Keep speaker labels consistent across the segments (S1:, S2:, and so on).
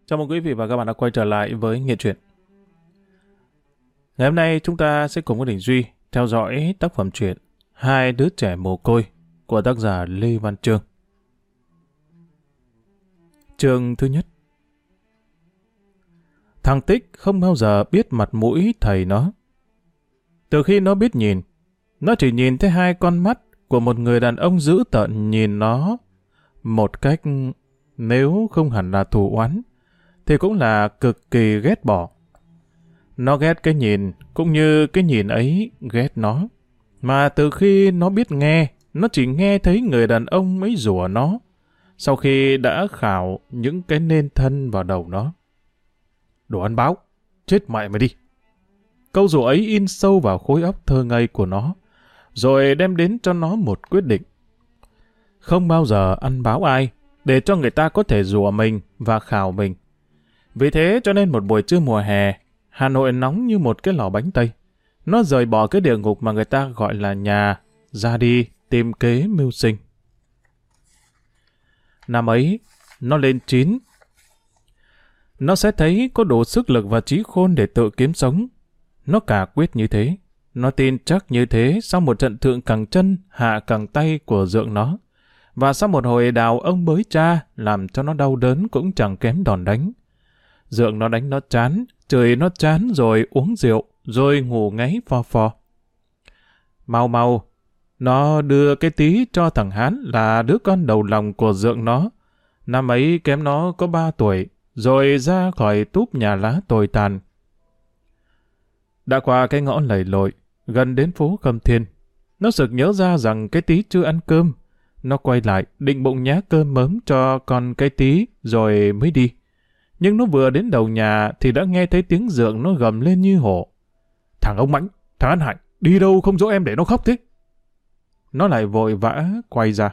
S1: Chào mừng quý vị và các bạn đã quay trở lại với Nghệ Truyện. Ngày hôm nay chúng ta sẽ cùng với Đình Duy theo dõi tác phẩm truyện Hai đứa trẻ mồ côi của tác giả Lê Văn Chương. Chương thứ nhất. Thằng Tích không bao giờ biết mặt mũi thầy nó. Từ khi nó biết nhìn, nó chỉ nhìn thấy hai con mắt của một người đàn ông dữ tợn nhìn nó một cách, nếu không hẳn là thù oán, thì cũng là cực kỳ ghét bỏ. Nó ghét cái nhìn, cũng như cái nhìn ấy ghét nó. Mà từ khi nó biết nghe, nó chỉ nghe thấy người đàn ông mới rủa nó, sau khi đã khảo những cái nên thân vào đầu nó. Đồ ăn báo, chết mẹ mày đi. Câu rủa ấy in sâu vào khối óc thơ ngây của nó, rồi đem đến cho nó một quyết định. Không bao giờ ăn báo ai, để cho người ta có thể rủa mình và khảo mình. Vì thế cho nên một buổi trưa mùa hè, Hà Nội nóng như một cái lò bánh tây. Nó rời bỏ cái địa ngục mà người ta gọi là nhà, ra đi tìm kế mưu sinh. Năm ấy, nó lên 9. Nó sẽ thấy có đủ sức lực và trí khôn để tự kiếm sống. Nó cả quyết như thế. Nó tin chắc như thế sau một trận thượng cẳng chân, hạ cẳng tay của dượng nó. Và sau một hồi đào ông bới cha, làm cho nó đau đớn cũng chẳng kém đòn đánh. Dượng nó đánh nó chán, chửi nó chán rồi uống rượu, rồi ngủ ngáy phò phò. Mau, nó đưa cái tí cho thằng Hán là đứa con đầu lòng của dượng nó. Năm ấy kém nó có 3 tuổi, rồi ra khỏi túp nhà lá tồi tàn. Đã qua cái ngõ lầy lội, gần đến phố Khâm Thiên, nó sực nhớ ra rằng cái tí chưa ăn cơm. Nó quay lại, định bụng nhá cơm mớm cho con cái tí, rồi mới đi. Nhưng nó vừa đến đầu nhà thì đã nghe thấy tiếng dượng nó gầm lên như hổ. Thằng ông Mãnh, thằng An Hạnh, đi đâu không dỗ em để nó khóc thế? Nó lại vội vã quay ra.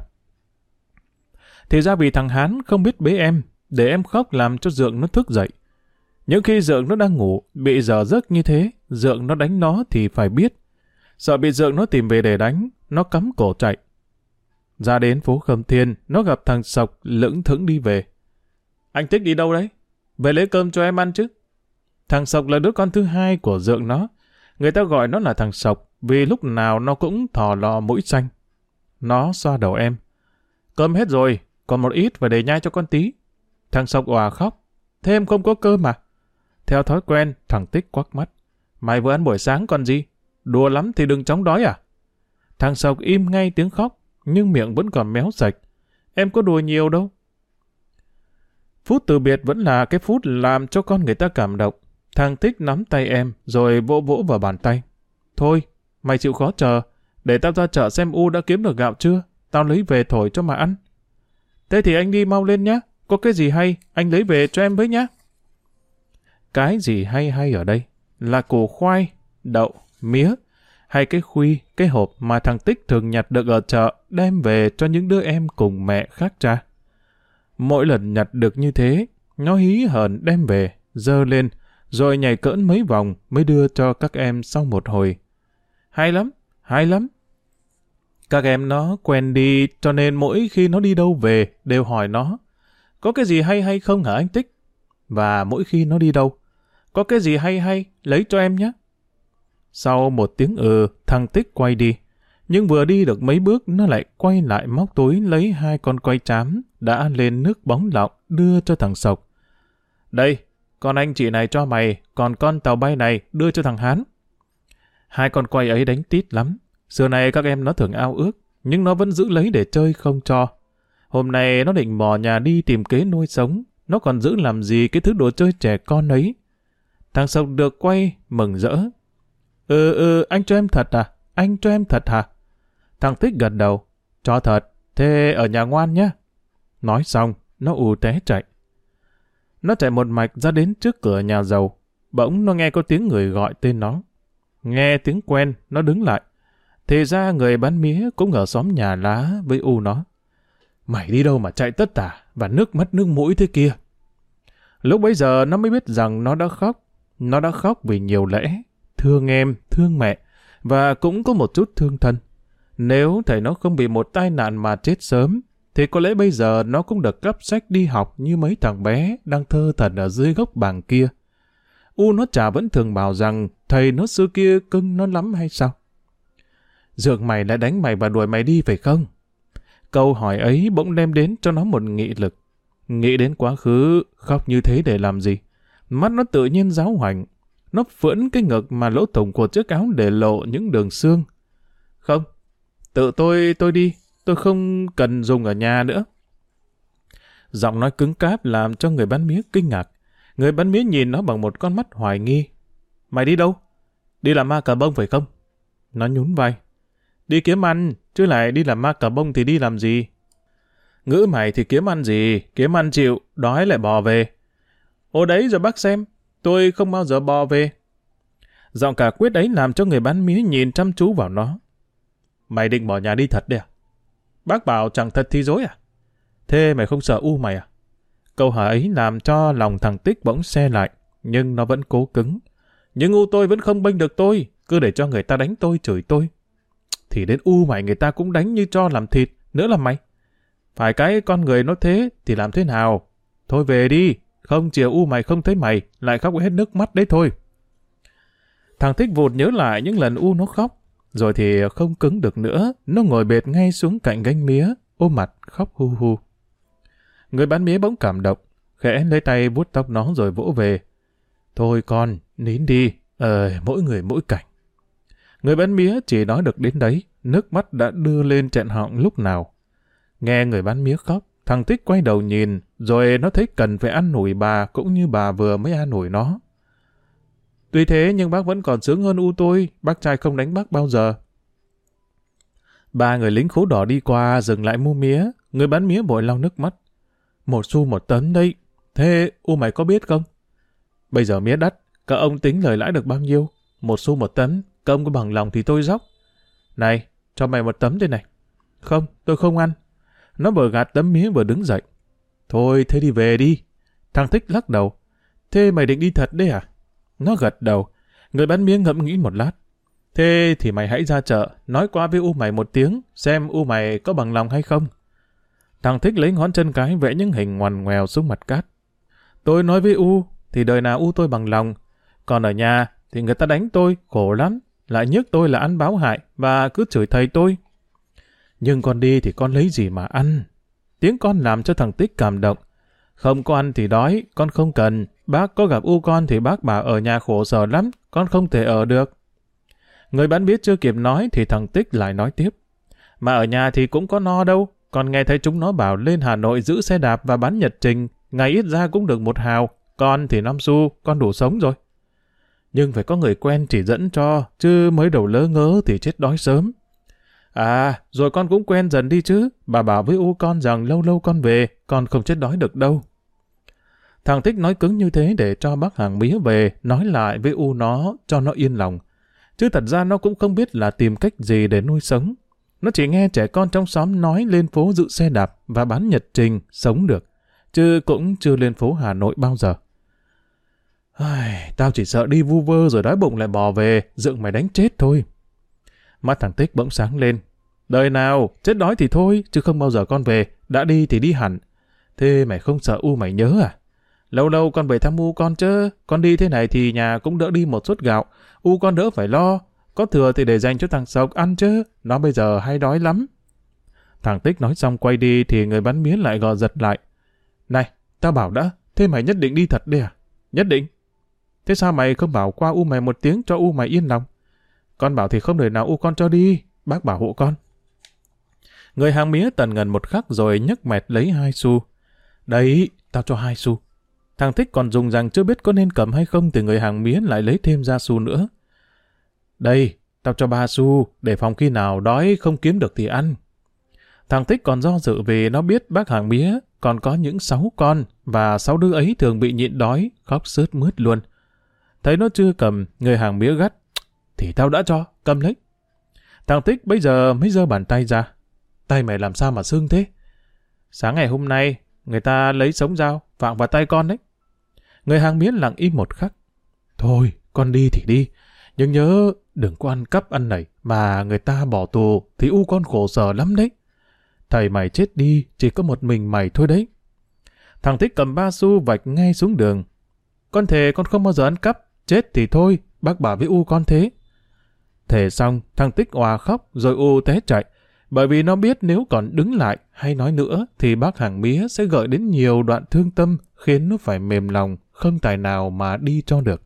S1: Thì ra vì thằng Hán không biết bế em, để em khóc làm cho dượng nó thức dậy. Những khi dượng nó đang ngủ, bị dở giấc như thế, dượng nó đánh nó thì phải biết. Sợ bị dượng nó tìm về để đánh, nó cắm cổ chạy. Ra đến phố Khâm Thiên, nó gặp thằng Sọc lững thững đi về. Anh Tích đi đâu đấy? Về lấy cơm cho em ăn chứ. Thằng Sọc là đứa con thứ hai của dượng nó. Người ta gọi nó là thằng Sọc vì lúc nào nó cũng thò lò mũi xanh. Nó xoa đầu em. Cơm hết rồi, còn một ít phải để nhai cho con tí. Thằng Sọc òa khóc. Thế em không có cơm à? Theo thói quen, thằng Tích quắc mắt. Mày vừa ăn buổi sáng còn gì? Đùa lắm thì đừng chóng đói à? Thằng Sọc im ngay tiếng khóc, nhưng miệng vẫn còn méo sạch. Em có đùa nhiều đâu. Phút từ biệt vẫn là cái phút làm cho con người ta cảm động. Thằng Tích nắm tay em, rồi vỗ vỗ vào bàn tay. Thôi, mày chịu khó chờ, để tao ra chợ xem U đã kiếm được gạo chưa, tao lấy về thổi cho mà ăn. Thế thì anh đi mau lên nhá, có cái gì hay, anh lấy về cho em với nhá. Cái gì hay ở đây? Là củ khoai, đậu, mía, hay cái khuy, cái hộp mà thằng Tích thường nhặt được ở chợ đem về cho những đứa em cùng mẹ khác cha. Mỗi lần nhặt được như thế, nó hí hởn đem về, dơ lên, rồi nhảy cỡn mấy vòng mới đưa cho các em sau một hồi. Hay lắm. Các em nó quen đi, cho nên mỗi khi nó đi đâu về, đều hỏi nó, có cái gì hay không hả anh Tích? Và mỗi khi nó đi đâu, có cái gì hay, lấy cho em nhé. Sau một tiếng thằng Tích quay đi. Nhưng vừa đi được mấy bước, nó lại quay lại móc túi lấy 2 con quay trám đã lên nước bóng lọng đưa cho thằng Sọc. Đây, con anh chị này cho mày, còn con tàu bay này đưa cho thằng Hán. 2 con quay ấy đánh tít lắm. Xưa này các em nó thường ao ước, nhưng nó vẫn giữ lấy để chơi không cho. Hôm nay nó định mò nhà đi tìm kế nuôi sống, nó còn giữ làm gì cái thứ đồ chơi trẻ con ấy. Thằng Sọc được quay, mừng rỡ. Anh cho em thật à? Anh cho em thật hả? Thằng Tích gật đầu. Cho thật, thế ở nhà ngoan nhá. Nói xong, nó ù té chạy. Nó chạy một mạch ra đến trước cửa nhà giàu. Bỗng nó nghe có tiếng người gọi tên nó. Nghe tiếng quen, nó đứng lại. Thì ra người bán mía cũng ở xóm nhà lá với U nó. Mày đi đâu mà chạy tất tả và nước mắt nước mũi thế kia? Lúc bấy giờ nó mới biết rằng nó đã khóc. Nó đã khóc vì nhiều lẽ. Thương em, thương mẹ, và cũng có một chút thương thân. Nếu thầy nó không bị một tai nạn mà chết sớm, thì có lẽ bây giờ nó cũng được cấp sách đi học như mấy thằng bé đang thơ thẩn ở dưới gốc bàng kia. Nó chả vẫn thường bảo rằng thầy nó xưa kia cưng nó lắm hay sao? Dượng mày lại đánh mày và đuổi mày đi phải không? Câu hỏi ấy bỗng đem đến cho nó một nghị lực. Nghĩ đến quá khứ, khóc như thế để làm gì? Mắt nó tự nhiên giáo hoành. Nó phưỡn cái ngực mà lỗ thủng của chiếc áo để lộ những đường xương. Không, tự tôi đi, tôi không cần dùng ở nhà nữa. Giọng nói cứng cáp làm cho người bán mía kinh ngạc. Người bán mía nhìn nó bằng một con mắt hoài nghi. Mày đi đâu? Đi làm ma cà bông phải không? Nó nhún vai. Đi kiếm ăn, chứ lại đi làm ma cà bông thì đi làm gì? Ngữ mày thì kiếm ăn gì, kiếm ăn chịu, đói lại bò về. Ô đấy rồi bác xem, tôi không bao giờ bò về. Giọng cả quyết ấy làm cho người bán mía nhìn chăm chú vào nó. Mày định bỏ nhà đi thật đấy à? Bác bảo chẳng thật thì dối à? Thế mày không sợ mày à? Câu hỏi ấy làm cho lòng thằng Tích bỗng se lại, nhưng nó vẫn cố cứng. Nhưng tôi vẫn không bênh được tôi, cứ để cho người ta đánh tôi, chửi tôi. Thì đến mày người ta cũng đánh như cho làm thịt, nữa là mày. Phải cái con người nó thế thì làm thế nào? Thôi về đi, không chiều mày không thấy mày, lại khóc hết nước mắt đấy thôi. Thằng Tích vụt nhớ lại những lần nó khóc, rồi thì không cứng được nữa, nó ngồi bệt ngay xuống cạnh gánh mía, ôm mặt khóc hu hu. Người bán mía bỗng cảm động, khẽ lấy tay vuốt tóc nó rồi vỗ về. Thôi con, nín đi, mỗi người mỗi cảnh. Người bán mía chỉ nói được đến đấy, nước mắt đã đưa lên chẹn họng lúc nào. Nghe người bán mía khóc, thằng Tích quay đầu nhìn, rồi nó thấy cần phải an ủi bà cũng như bà vừa mới an ủi nó. Tuy thế nhưng bác vẫn còn sướng hơn tôi, bác trai không đánh bác bao giờ. Ba người lính khố đỏ đi qua dừng lại mua mía, người bán mía vội lau nước mắt. 1 xu 1 tấn đấy, thế mày có biết không? Bây giờ mía đắt, các ông tính lời lãi được bao nhiêu? 1 xu 1 tấn, các ông có bằng lòng thì tôi dốc. Này, cho mày 1 tấm đây này. Không, tôi không ăn. Nó vừa gạt tấm mía vừa đứng dậy. Thôi, thế đi về đi. Thằng Tích lắc đầu. Thế mày định đi thật đấy à? Nó gật đầu. Người bán mía ngẫm nghĩ một lát. Thế thì mày hãy ra chợ, nói qua với mày một tiếng, xem mày có bằng lòng hay không. Thằng Tích lấy ngón chân cái vẽ những hình ngoằn ngoèo xuống mặt cát. Tôi nói với thì đời nào tôi bằng lòng. Còn ở nhà thì người ta đánh tôi, khổ lắm. Lại nhức tôi là ăn báo hại và cứ chửi thầy tôi. Nhưng con đi thì con lấy gì mà ăn? Tiếng con làm cho thằng Tích cảm động. Không có ăn thì đói, con không cần. Bác có gặp con thì bác bảo ở nhà khổ sở lắm, con không thể ở được. Người bán biết chưa kịp nói thì thằng Tích lại nói tiếp. Mà ở nhà thì cũng có no đâu. Con nghe thấy chúng nó bảo lên Hà Nội giữ xe đạp và bán nhật trình, ngày ít ra cũng được 1 hào. Con thì 5 xu, con đủ sống rồi. Nhưng phải có người quen chỉ dẫn cho, chứ mới đầu lỡ ngớ thì chết đói sớm. À, rồi con cũng quen dần đi chứ. Bà bảo với con rằng lâu lâu con về, con không chết đói được đâu. Thằng Tích nói cứng như thế để cho bác hàng mía về, nói lại với nó cho nó yên lòng. Chứ thật ra nó cũng không biết là tìm cách gì để nuôi sống. Nó chỉ nghe trẻ con trong xóm nói lên phố giữ xe đạp và bán nhật trình, sống được. Chứ cũng chưa lên phố Hà Nội bao giờ. Tao chỉ sợ đi vu vơ rồi đói bụng lại bò về, dựng mày đánh chết thôi. Mắt thằng Tích bỗng sáng lên. Đời nào, chết đói thì thôi, chứ không bao giờ con về, đã đi thì đi hẳn. Thế mày không sợ mày nhớ à? Lâu lâu con về thăm con chứ, con đi thế này thì nhà cũng đỡ đi một suất gạo, con đỡ phải lo, có thừa thì để dành cho thằng Sộc ăn chứ, nó bây giờ hay đói lắm. Thằng Tích nói xong quay đi thì người bán mía lại gò giật lại. Này, tao bảo đã, thế mày nhất định đi thật đấy à? Nhất định. Thế sao mày không bảo qua mày một tiếng cho mày yên lòng? Con bảo thì không đời nào con cho đi, bác bảo hộ con. Người hàng mía tần ngần một khắc rồi nhấc mẹt lấy 2 xu. Đấy, tao cho 2 xu. Thằng Tích còn dùng rằng chưa biết có nên cầm hay không thì người hàng mía lại lấy thêm ra xu nữa. Đây, tao cho 3 xu, để phòng khi nào đói không kiếm được thì ăn. Thằng Tích còn do dự vì nó biết bác hàng mía còn có những 6 con và 6 đứa ấy thường bị nhịn đói, khóc sướt mướt luôn. Thấy nó chưa cầm, người hàng mía gắt. Thì tao đã cho, cầm lấy. Thằng Tích bây giờ mới giơ bàn tay ra. Tay mày làm sao mà sưng thế? Sáng ngày hôm nay, người ta lấy sống dao, vạng vào tay con đấy. Người hàng mía lặng im một khắc. Thôi, con đi thì đi. Nhưng nhớ, đừng có ăn cắp ăn nảy mà người ta bỏ tù thì con khổ sở lắm đấy. thầy mày chết đi, chỉ có một mình mày thôi đấy. Thằng Tích cầm 3 xu vạch ngay xuống đường. Con thề con không bao giờ ăn cắp, chết thì thôi, bác bảo với U con thế. Thề xong, thằng Tích òa khóc rồi U té chạy, bởi vì nó biết nếu còn đứng lại hay nói nữa thì bác hàng mía sẽ gợi đến nhiều đoạn thương tâm khiến nó phải mềm lòng, không tài nào mà đi cho được.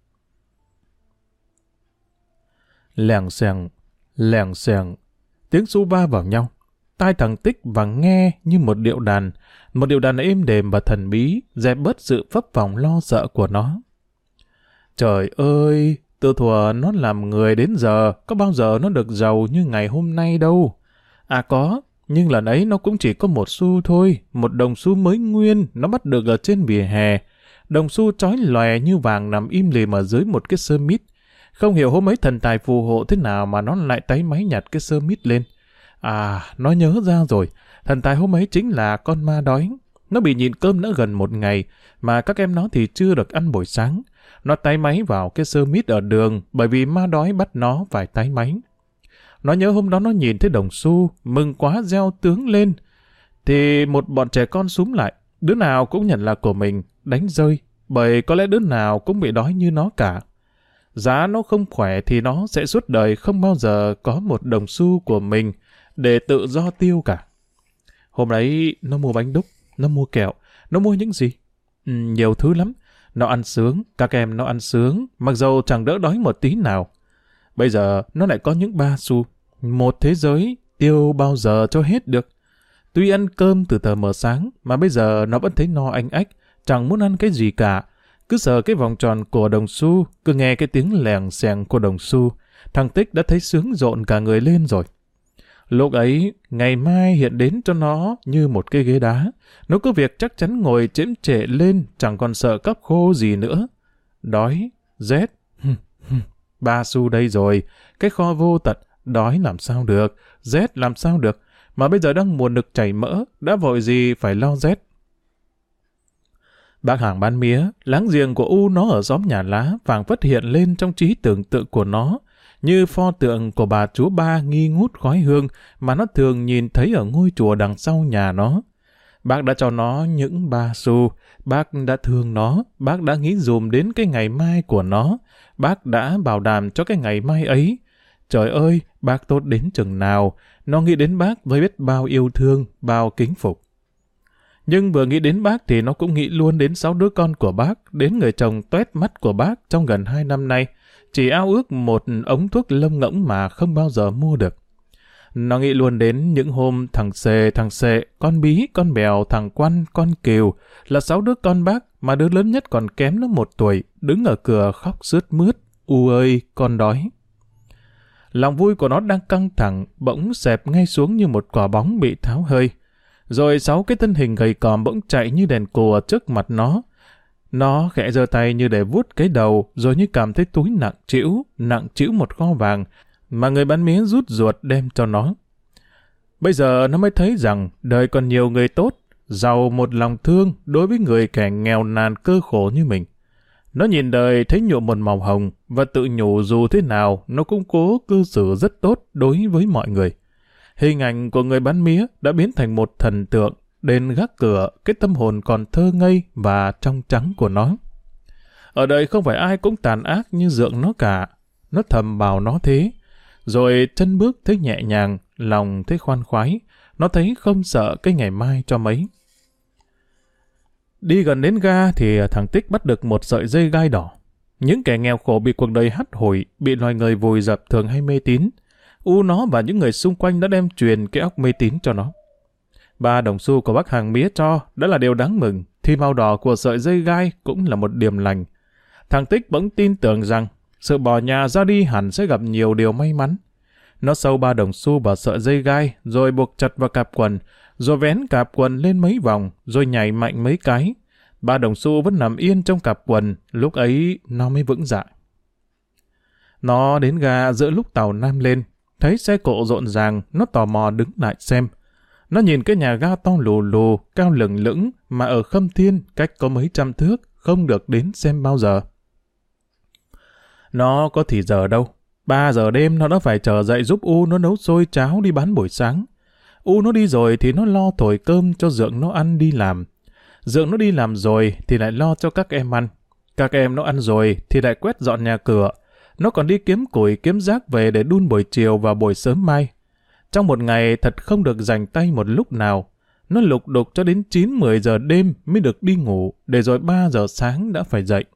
S1: Lèng xèng, tiếng xu va vào nhau. Tai thằng Tích vàng nghe như một điệu đàn êm đềm và thần bí, dẹp bớt sự phấp phồng lo sợ của nó. Trời ơi, từ thuở nó làm người đến giờ, có bao giờ nó được giàu như ngày hôm nay đâu. À có, nhưng lần ấy nó cũng chỉ có 1 xu thôi, 1 đồng xu mới nguyên, nó bắt được ở trên vỉa hè. Đồng xu chói lòe như vàng nằm im lìm ở dưới một cái sơ mít. Không hiểu hôm ấy thần tài phù hộ thế nào mà nó lại táy máy nhặt cái sơ mít lên. À, nó nhớ ra rồi, thần tài hôm ấy chính là con ma đói. Nó bị nhịn cơm đã gần 1 ngày, mà các em nó thì chưa được ăn buổi sáng. Nó táy máy vào cái sơ mít ở đường bởi vì ma đói bắt nó phải táy máy. Nó nhớ hôm đó nó nhìn thấy đồng xu, mừng quá reo tướng lên. Thì một bọn trẻ con xúm lại, đứa nào cũng nhận là của mình, đánh rơi, bởi có lẽ đứa nào cũng bị đói như nó cả. Giá nó không khỏe thì nó sẽ suốt đời không bao giờ có 1 đồng xu của mình để tự do tiêu cả. Hôm đấy nó mua bánh đúc, nó mua kẹo, nó mua những gì? Nhiều thứ lắm. Nó ăn sướng, các em nó ăn sướng, mặc dầu chẳng đỡ đói một tí nào. Bây giờ nó lại có những 3 xu, một thế giới, tiêu bao giờ cho hết được. Tuy ăn cơm từ tờ mờ sáng, mà bây giờ nó vẫn thấy no anh ách, chẳng muốn ăn cái gì cả. Cứ sờ cái vòng tròn của đồng xu, cứ nghe cái tiếng lèng xèng của đồng xu, thằng Tích đã thấy sướng rộn cả người lên rồi. Lúc ấy, ngày mai hiện đến cho nó như một cái ghế đá. Nó cứ việc chắc chắn ngồi chễm trệ lên, chẳng còn sợ cắp khô gì nữa. Đói, rét, 3 xu đây rồi, cái kho vô tận, đói làm sao được, rét làm sao được, mà bây giờ đang mùa nực chảy mỡ, đã vội gì phải lo rét. Bác hàng bán mía, láng giềng của U nó ở xóm nhà lá, phảng phất hiện lên trong trí tưởng tượng của nó, như pho tượng của bà chúa Ba nghi ngút khói hương mà nó thường nhìn thấy ở ngôi chùa đằng sau nhà nó. Bác đã cho nó những 3 xu, bác đã thương nó, bác đã nghĩ dùm đến cái ngày mai của nó, bác đã bảo đảm cho cái ngày mai ấy. Trời ơi, bác tốt đến chừng nào, nó nghĩ đến bác với biết bao yêu thương, bao kính phục. Nhưng vừa nghĩ đến bác thì nó cũng nghĩ luôn đến 6 đứa con của bác, đến người chồng toét mắt của bác trong gần 2 năm nay, chỉ ao ước một ống thuốc lông ngỗng mà không bao giờ mua được. Nó nghĩ luôn đến những hôm thằng Sệ, con Bí, con Bèo, thằng Quan, con Kiều, là 6 đứa con bác mà đứa lớn nhất còn kém nó 1 tuổi, đứng ở cửa khóc sướt mướt, U ơi, con đói. Lòng vui của nó đang căng thẳng, bỗng xẹp ngay xuống như một quả bóng bị tháo hơi. Rồi 6 cái thân hình gầy còm bỗng chạy như đèn cùa trước mặt nó. Nó khẽ giơ tay như để vuốt cái đầu, rồi như cảm thấy túi nặng trĩu một kho vàng, mà người bán mía rút ruột đem cho nó. Bây giờ nó mới thấy rằng đời còn nhiều người tốt, giàu một lòng thương đối với người kẻ nghèo nàn cơ khổ như mình. Nó nhìn đời thấy nhuộm một màu hồng, và tự nhủ dù thế nào nó cũng cố cư xử rất tốt đối với mọi người. Hình ảnh của người bán mía đã biến thành một thần tượng, đền gác cửa cái tâm hồn còn thơ ngây và trong trắng của nó. Ở đây không phải ai cũng tàn ác như dượng nó cả. Nó thầm bảo nó thế. Rồi chân bước thấy nhẹ nhàng, lòng thấy khoan khoái. Nó thấy không sợ cái ngày mai cho mấy. Đi gần đến ga thì thằng Tích bắt được một sợi dây gai đỏ. Những kẻ nghèo khổ bị cuộc đời hắt hủi, bị loài người vùi dập thường hay mê tín. U nó và những người xung quanh đã đem truyền cái óc mê tín cho nó. 3 đồng xu của bác hàng mía cho đã là điều đáng mừng, thì màu đỏ của sợi dây gai cũng là một điểm lành. Thằng Tích bỗng tin tưởng rằng sự bỏ nhà ra đi hẳn sẽ gặp nhiều điều may mắn. Nó sâu 3 đồng xu vào sợi dây gai, rồi buộc chặt vào cạp quần, rồi vén cạp quần lên mấy vòng, rồi nhảy mạnh mấy cái. 3 đồng xu vẫn nằm yên trong cạp quần, lúc ấy nó mới vững dạ. Nó đến ga giữa lúc tàu Nam lên, thấy xe cộ rộn ràng, nó tò mò đứng lại xem. Nó nhìn cái nhà ga to lù lù, cao lừng lững, mà ở Khâm Thiên, cách có mấy trăm thước, không được đến xem bao giờ. Nó có thì giờ đâu. 3 giờ đêm nó đã phải chờ dậy giúp U nó nấu xôi cháo đi bán buổi sáng. Nó đi rồi thì nó lo thổi cơm cho Dượng nó ăn đi làm. Dượng nó đi làm rồi thì lại lo cho các em ăn. Các em nó ăn rồi thì lại quét dọn nhà cửa. Nó còn đi kiếm củi kiếm rác về để đun buổi chiều và buổi sớm mai. Trong một ngày thật không được rảnh tay một lúc nào. Nó lục đục cho đến 9-10 giờ đêm mới được đi ngủ, để rồi 3 giờ sáng đã phải dậy.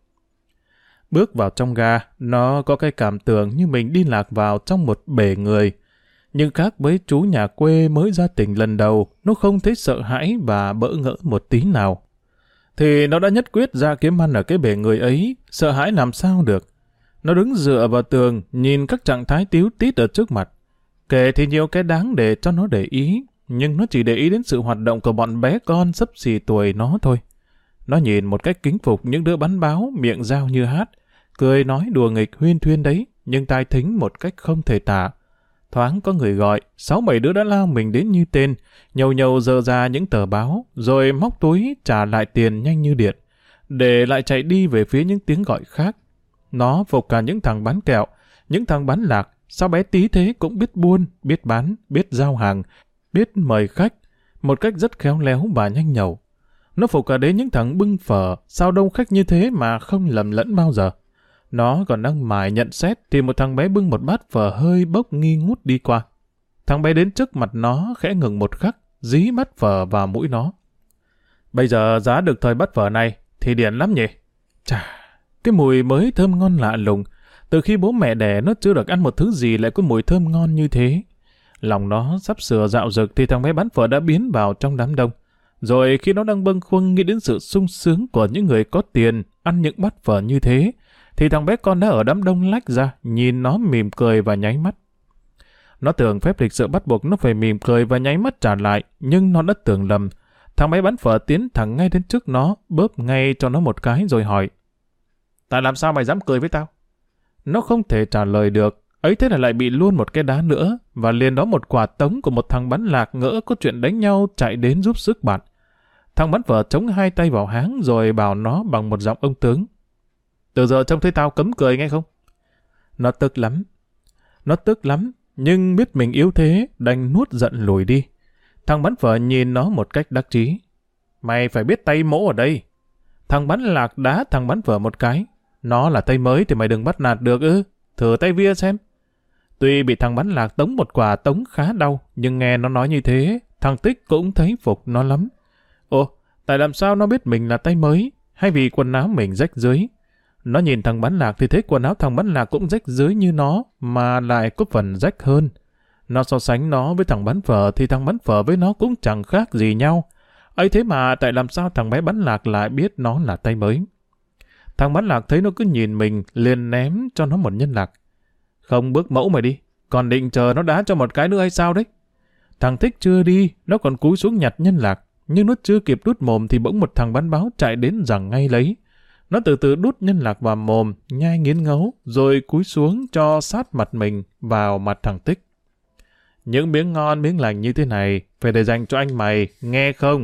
S1: Bước vào trong ga, nó có cái cảm tưởng như mình đi lạc vào trong một bể người. Nhưng khác với chú nhà quê mới ra tỉnh lần đầu, nó không thấy sợ hãi và bỡ ngỡ một tí nào. Thì nó đã nhất quyết ra kiếm ăn ở cái bể người ấy, sợ hãi làm sao được. Nó đứng dựa vào tường, nhìn các trạng thái tíu tít ở trước mặt. Kể thì nhiều cái đáng để cho nó để ý, nhưng nó chỉ để ý đến sự hoạt động của bọn bé con xấp xì tuổi nó thôi. Nó nhìn một cách kính phục những đứa bắn báo, miệng dao như hát, cười nói đùa nghịch huyên thuyên đấy, nhưng tai thính một cách không thể tả. Thoáng có người gọi, 6-7 đứa đã lao mình đến như tên, nhầu nhầu dơ ra những tờ báo, rồi móc túi trả lại tiền nhanh như điện, để lại chạy đi về phía những tiếng gọi khác. Nó phục cả những thằng bán kẹo, những thằng bán lạc, sao bé tí thế cũng biết buôn, biết bán, biết giao hàng, biết mời khách, một cách rất khéo léo và nhanh nhẩu. Nó phục cả đến những thằng bưng phở, sao đông khách như thế mà không lầm lẫn bao giờ. Nó còn đang mải nhận xét thì một thằng bé bưng một bát phở hơi bốc nghi ngút đi qua. Thằng bé đến trước mặt nó khẽ ngừng một khắc, dí bát phở vào mũi nó. Bây giờ giá được thời bát phở này thì điển lắm nhỉ? Chà, cái mùi mới thơm ngon lạ lùng. Từ khi bố mẹ đẻ nó chưa được ăn một thứ gì lại có mùi thơm ngon như thế. Lòng nó sắp sửa dạo dực thì thằng bé bán phở đã biến vào trong đám đông. Rồi khi nó đang bâng khuâng nghĩ đến sự sung sướng của những người có tiền ăn những bát phở như thế, thì thằng bé con đã ở đám đông lách ra, nhìn nó mỉm cười và nháy mắt. Nó tưởng phép lịch sự bắt buộc nó phải mỉm cười và nháy mắt trả lại, nhưng nó đã tưởng lầm. Thằng bé bán phở tiến thẳng ngay đến trước nó, bóp ngay cho nó một cái rồi hỏi: Tại làm sao mày dám cười với tao? Nó không thể trả lời được, ấy thế là lại bị luôn một cái đá nữa, và liền đó một quả tống của một thằng bắn lạc ngỡ có chuyện đánh nhau chạy đến giúp sức bạn. Thằng bắn phở chống hai tay vào háng rồi bảo nó bằng một giọng ông tướng: Từ giờ trông thấy tao cấm cười nghe không? Nó tức lắm. Nó tức lắm, nhưng biết mình yếu thế, đành nuốt giận lùi đi. Thằng bắn phở nhìn nó một cách đắc chí: Mày phải biết tay mỗ ở đây. Thằng bắn lạc đá thằng bắn phở một cái: Nó là tay mới thì mày đừng bắt nạt được ư? Thử tay vía xem. Tuy bị thằng bắn lạc tống một quả tống khá đau, nhưng nghe nó nói như thế, thằng Tích cũng thấy phục nó lắm. Ồ, tại làm sao nó biết mình là tay mới, hay vì quần áo mình rách rưới? Nó nhìn thằng bắn lạc thì thấy quần áo thằng bắn lạc cũng rách rưới như nó, mà lại có phần rách hơn. Nó so sánh nó với thằng bắn phở thì thằng bắn phở với nó cũng chẳng khác gì nhau. Ấy thế mà tại làm sao thằng bé bắn lạc lại biết nó là tay mới? Thằng bắn lạc thấy nó cứ nhìn mình, liền ném cho nó một nhân lạc. Không bước mẫu mày đi, còn định chờ nó đá cho một cái nữa hay sao đấy? Thằng Thích chưa đi, nó còn cúi xuống nhặt nhân lạc, nhưng nó chưa kịp đút mồm thì bỗng một thằng bắn báo chạy đến giằng ngay lấy. Nó từ từ đút nhân lạc vào mồm, nhai nghiến ngấu, rồi cúi xuống cho sát mặt mình vào mặt thằng Tích. Những miếng ngon miếng lành như thế này phải để dành cho anh mày, nghe không?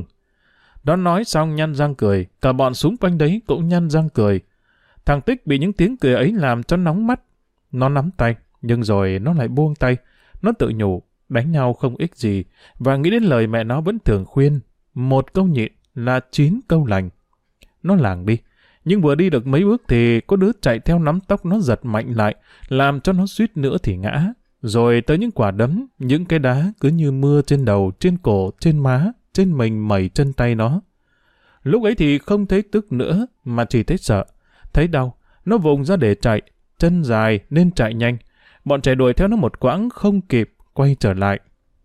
S1: Nó nói xong nhăn răng cười, cả bọn xung quanh đấy cũng nhăn răng cười. Thằng Tích bị những tiếng cười ấy làm cho nóng mắt. Nó nắm tay, nhưng rồi nó lại buông tay. Nó tự nhủ, đánh nhau không ích gì, và nghĩ đến lời mẹ nó vẫn thường khuyên: 1 câu nhịn là 9 câu lành. Nó lảng đi, nhưng vừa đi được mấy bước thì có đứa chạy theo nắm tóc nó giật mạnh lại, làm cho nó suýt nữa thì ngã. Rồi tới những quả đấm, những cái đá cứ như mưa trên đầu, trên cổ, trên má, trên mình mẩy chân tay nó. Lúc ấy thì không thấy tức nữa, mà chỉ thấy sợ, thấy đau. Nó vùng ra để chạy, chân dài nên chạy nhanh. Bọn trẻ đuổi theo nó một quãng không kịp quay trở lại.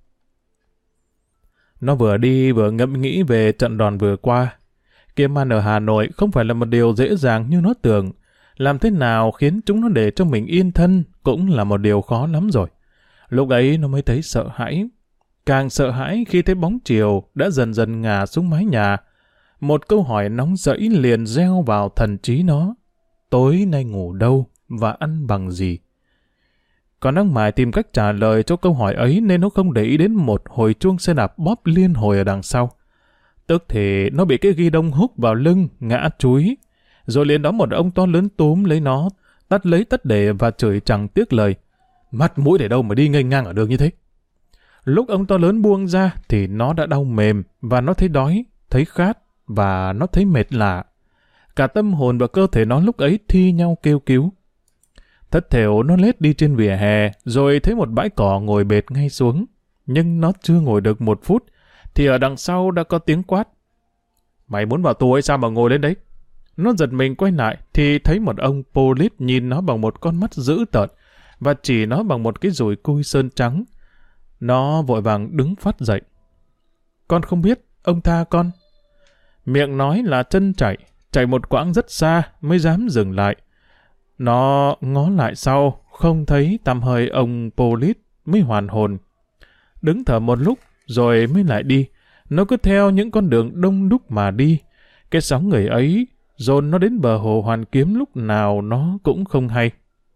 S1: Nó vừa đi vừa ngẫm nghĩ về trận đòn vừa qua. Kiếm ăn ở Hà Nội không phải là một điều dễ dàng như nó tưởng. Làm thế nào khiến chúng nó để cho mình yên thân cũng là một điều khó lắm rồi. Lúc ấy nó mới thấy sợ hãi. Càng sợ hãi khi thấy bóng chiều đã dần dần ngả xuống mái nhà. Một câu hỏi nóng rẫy liền gieo vào thần trí nó: tối nay ngủ đâu và ăn bằng gì? Còn đang mải tìm cách trả lời cho câu hỏi ấy nên nó không để ý đến một hồi chuông xe đạp bóp liên hồi ở đằng sau. Tức thì nó bị cái ghi đông húc vào lưng, ngã chúi. Rồi liền đó một ông to lớn túm lấy nó, tắt lấy tất để và chửi chẳng tiếc lời: Mắt mũi để đâu mà đi nghênh ngang ở đường như thế? Lúc ông to lớn buông ra thì nó đã đau mềm và nó thấy đói, thấy khát và nó thấy mệt lạ. Cả tâm hồn và cơ thể nó lúc ấy thi nhau kêu cứu. Thất thểu nó lết đi trên vỉa hè rồi thấy một bãi cỏ ngồi bệt ngay xuống. Nhưng nó chưa ngồi được 1 phút thì ở đằng sau đã có tiếng quát. Mày muốn vào tù hay sao mà ngồi lên đấy? Nó giật mình quay lại thì thấy một ông police nhìn nó bằng một con mắt dữ tợn và chỉ nó bằng một cái dùi cui sơn trắng. Nó vội vàng đứng phát dậy. Con không biết, ông tha con. Miệng nói là chân chạy một quãng rất xa mới dám dừng lại. Nó ngó lại sau, không thấy tăm hơi ông police mới hoàn hồn. Đứng thở một lúc rồi mới lại đi. Nó cứ theo những con đường đông đúc mà đi. Cái sóng người ấy dồn nó đến bờ hồ Hoàn Kiếm lúc nào nó cũng không hay.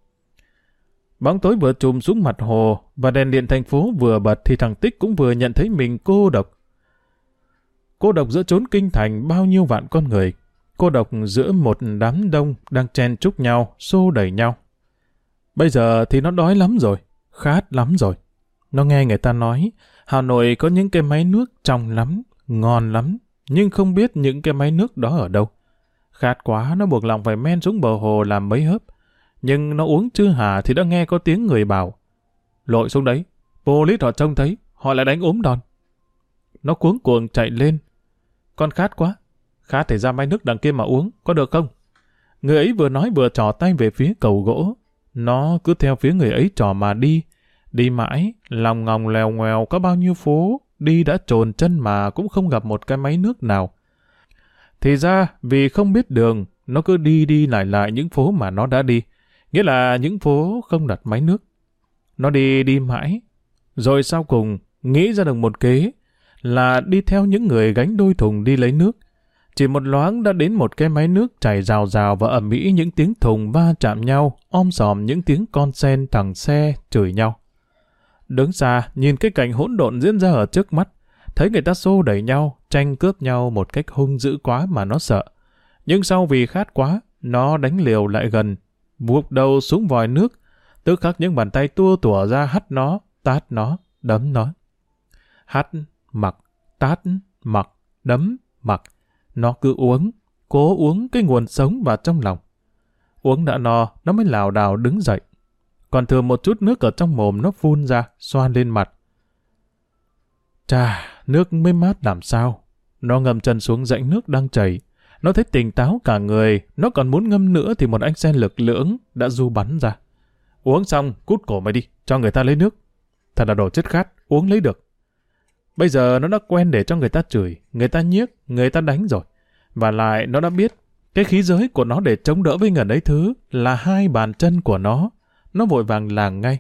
S1: Bóng tối vừa trùm xuống mặt hồ và đèn điện thành phố vừa bật thì thằng Tích cũng vừa nhận thấy mình cô độc. Cô độc giữa chốn kinh thành bao nhiêu vạn con người. Cô độc giữa một đám đông đang chen chúc nhau, xô đẩy nhau. Bây giờ thì nó đói lắm rồi, khát lắm rồi. Nó nghe người ta nói Hà Nội có những cái máy nước trong lắm, ngon lắm, nhưng không biết những cái máy nước đó ở đâu. Khát quá nó buộc lòng phải men xuống bờ hồ làm mấy hớp. Nhưng nó uống chưa hả thì đã nghe có tiếng người bảo lội xuống đấy, police họ trông thấy, họ lại đánh ốm đòn. Nó cuống cuồng chạy lên. Con khát quá, khát thì ra máy nước đằng kia mà uống, có được không? Người ấy vừa nói vừa trỏ tay về phía cầu gỗ. Nó cứ theo phía người ấy trỏ mà đi. Đi mãi, lòng ngòng lèo ngoèo có bao nhiêu phố, đi đã trồn chân mà cũng không gặp một cái máy nước nào. Thì ra, vì không biết đường, nó cứ đi lại những phố mà nó đã đi. Nghĩa là những phố không đặt máy nước. Nó đi mãi. Rồi sau cùng, nghĩ ra được một kế là đi theo những người gánh đôi thùng đi lấy nước. Chỉ một loáng đã đến một cái máy nước chảy rào rào và ầm ĩ những tiếng thùng va chạm nhau, om sòm những tiếng con sen thằng xe chửi nhau. Đứng xa, nhìn cái cảnh hỗn độn diễn ra ở trước mắt, thấy người ta xô đẩy nhau, tranh cướp nhau một cách hung dữ quá mà nó sợ. Nhưng sau vì khát quá, nó đánh liều lại gần, buộc đầu xuống vòi nước, tức khắc những bàn tay tua tủa ra hắt nó, tát nó, đấm nó. Hắt, mặc, tát, mặc, đấm, mặc. Nó cứ uống, cố uống cái nguồn sống vào trong lòng. Uống đã no, nó mới lảo đảo đứng dậy. Còn thừa một chút nước ở trong mồm nó phun ra, xoa lên mặt. Chà, nước mới mát làm sao. Nó ngâm chân xuống rãnh nước đang chảy. Nó thấy tỉnh táo cả người, nó còn muốn ngâm nữa thì một ánh sen lực lưỡng đã du bắn ra. Uống xong, cút cổ mày đi, cho người ta lấy nước. Thật là đồ chất khát, uống lấy được. Bây giờ nó đã quen để cho người ta chửi, người ta nhiếc, người ta đánh rồi. Và lại nó đã biết, cái khí giới của nó để chống đỡ với ngần ấy thứ là 2 bàn chân của nó. Nó vội vàng làng ngay.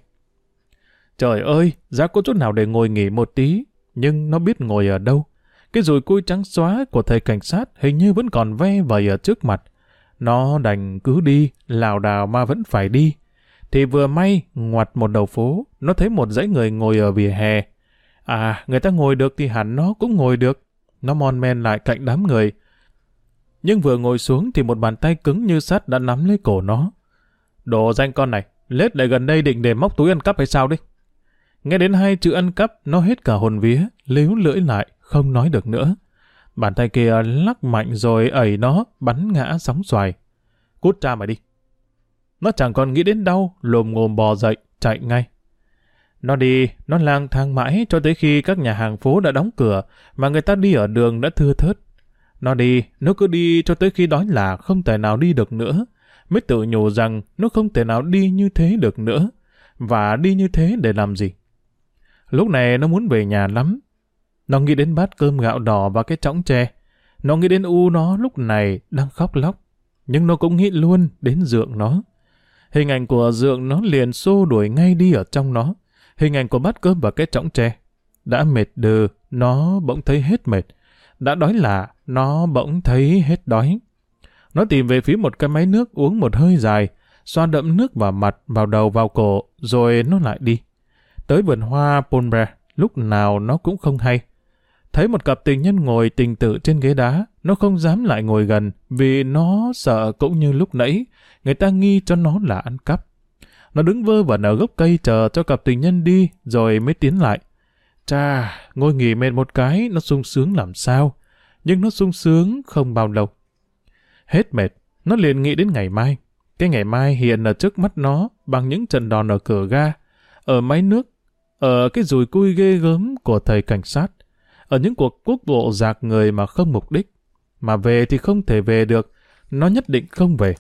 S1: Trời ơi, giá có chỗ nào để ngồi nghỉ một tí, nhưng nó biết ngồi ở đâu. Cái dùi cui trắng xóa của thầy cảnh sát hình như vẫn còn ve vầy ở trước mặt. Nó đành cứ đi, lảo đảo mà vẫn phải đi. Thì vừa may, ngoặt một đầu phố, nó thấy một dãy người ngồi ở vỉa hè. À, người ta ngồi được thì hẳn nó cũng ngồi được. Nó mon men lại cạnh đám người. Nhưng vừa ngồi xuống thì một bàn tay cứng như sắt đã nắm lấy cổ nó. Đồ danh con này, lết lại gần đây định để móc túi ăn cắp hay sao đi? Nghe đến 2 chữ ăn cắp, nó hết cả hồn vía, líu lưỡi lại, không nói được nữa. Bàn tay kia lắc mạnh rồi ẩy nó, bắn ngã sóng xoài. Cút ra mà đi. Nó chẳng còn nghĩ đến đau, lồm ngồm bò dậy, chạy ngay. Nó đi, nó lang thang mãi cho tới khi các nhà hàng phố đã đóng cửa, mà người ta đi ở đường đã thưa thớt. Nó đi, nó cứ đi cho tới khi đói là không thể nào đi được nữa. Mới tự nhủ rằng nó không thể nào đi như thế được nữa. Và đi như thế để làm gì? Lúc này nó muốn về nhà lắm. Nó nghĩ đến bát cơm gạo đỏ và cái chõng tre. Nó nghĩ đến U nó lúc này đang khóc lóc. Nhưng nó cũng nghĩ luôn đến Dượng nó. Hình ảnh của Dượng nó liền xô đuổi ngay đi ở trong nó. Hình ảnh của bát cơm và cái chõng tre. Đã mệt đừ, nó bỗng thấy hết mệt. Đã đói lạ, nó bỗng thấy hết đói. Nó tìm về phía một cái máy nước uống một hơi dài, xoa đẫm nước vào mặt, vào đầu, vào cổ, rồi nó lại đi. Tới vườn hoa Pombre, lúc nào nó cũng không hay. Thấy một cặp tình nhân ngồi tình tự trên ghế đá, nó không dám lại ngồi gần, vì nó sợ cũng như lúc nãy, người ta nghi cho nó là ăn cắp. Nó đứng vơ vẩn ở gốc cây chờ cho cặp tình nhân đi, rồi mới tiến lại. Chà, ngồi nghỉ mệt một cái, nó sung sướng làm sao? Nhưng nó sung sướng không bao lâu. Hết mệt, nó liền nghĩ đến ngày mai. Cái ngày mai hiện ở trước mắt nó bằng những trận đòn ở cửa ga, ở máy nước, ở cái dùi cui ghê gớm của thầy cảnh sát, ở những cuộc quốc bộ rạc người mà không mục đích. Mà về thì không thể về được, nó nhất định không về.